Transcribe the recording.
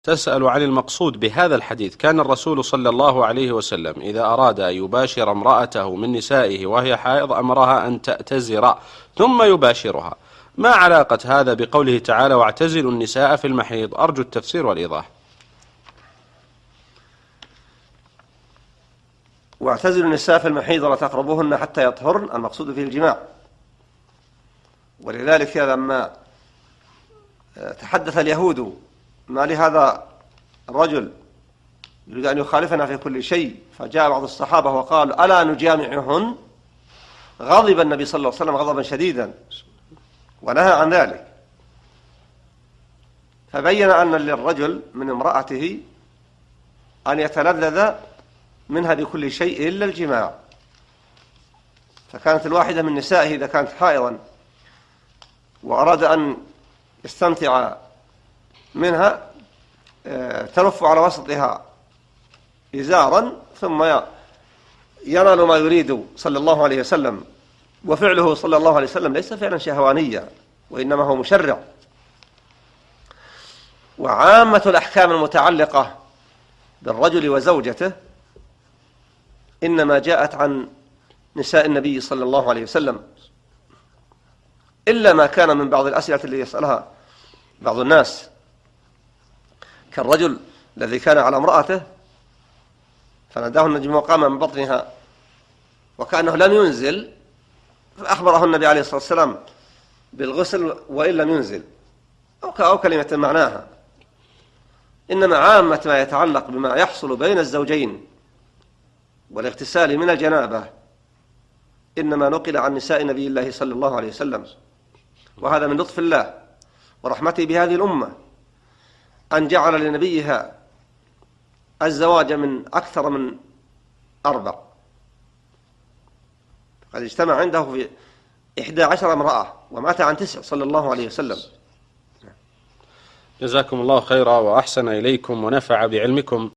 تسأل عن المقصود بهذا الحديث. كان الرسول صلى الله عليه وسلم إذا أراد أن يباشر امرأته من نسائه وهي حائض أمرها أن تأتزر ثم يباشرها. ما علاقة هذا بقوله تعالى واعتزلوا النساء في المحيض؟ أرجو التفسير والإيضاح. واعتزلوا النساء في المحيض ولا تقربوهن حتى يطهرن، المقصود فيه الجماع. ولذلك لما تحدث اليهود ما لهذا الرجل يريد أن يخالفنا في كل شيء، فجاء بعض الصحابة وقالوا ألا نجامعهن، غضب النبي صلى الله عليه وسلم غضبا شديدا ونهى عن ذلك، فبين أن للرجل من امرأته أن يتلذذ منها بكل شيء إلا الجماع. فكانت الواحدة من نسائه إذا كانت حائضا وأراد أن يستمتع منها تلف على وسطها إزارا ثم ينال ما يريد صلى الله عليه وسلم. وفعله صلى الله عليه وسلم ليس فعلا شهوانيا، وإنما هو مشرع. وعامة الأحكام المتعلقة بالرجل وزوجته إنما جاءت عن نساء النبي صلى الله عليه وسلم، إلا ما كان من بعض الأسئلة اللي يسألها بعض الناس، كالرجل الذي كان على امرأته فناداه النجم وقام من بطنها وكأنه لم ينزل، فأخبره النبي عليه الصلاة والسلام بالغسل وإن لم ينزل، أو كلمة معناها. إنما عامة ما يتعلق بما يحصل بين الزوجين والاغتسال من الجنابة إنما نقل عن نساء نبي الله صلى الله عليه وسلم. وهذا من لطف الله ورحمته بهذه الأمة أن جعل لنبيها الزواج من أكثر من 4، قد اجتمع عنده في 11 امرأة ومات عن 9 صلى الله عليه وسلم. جزاكم الله خيرا وأحسن إليكم ونفع بعلمكم.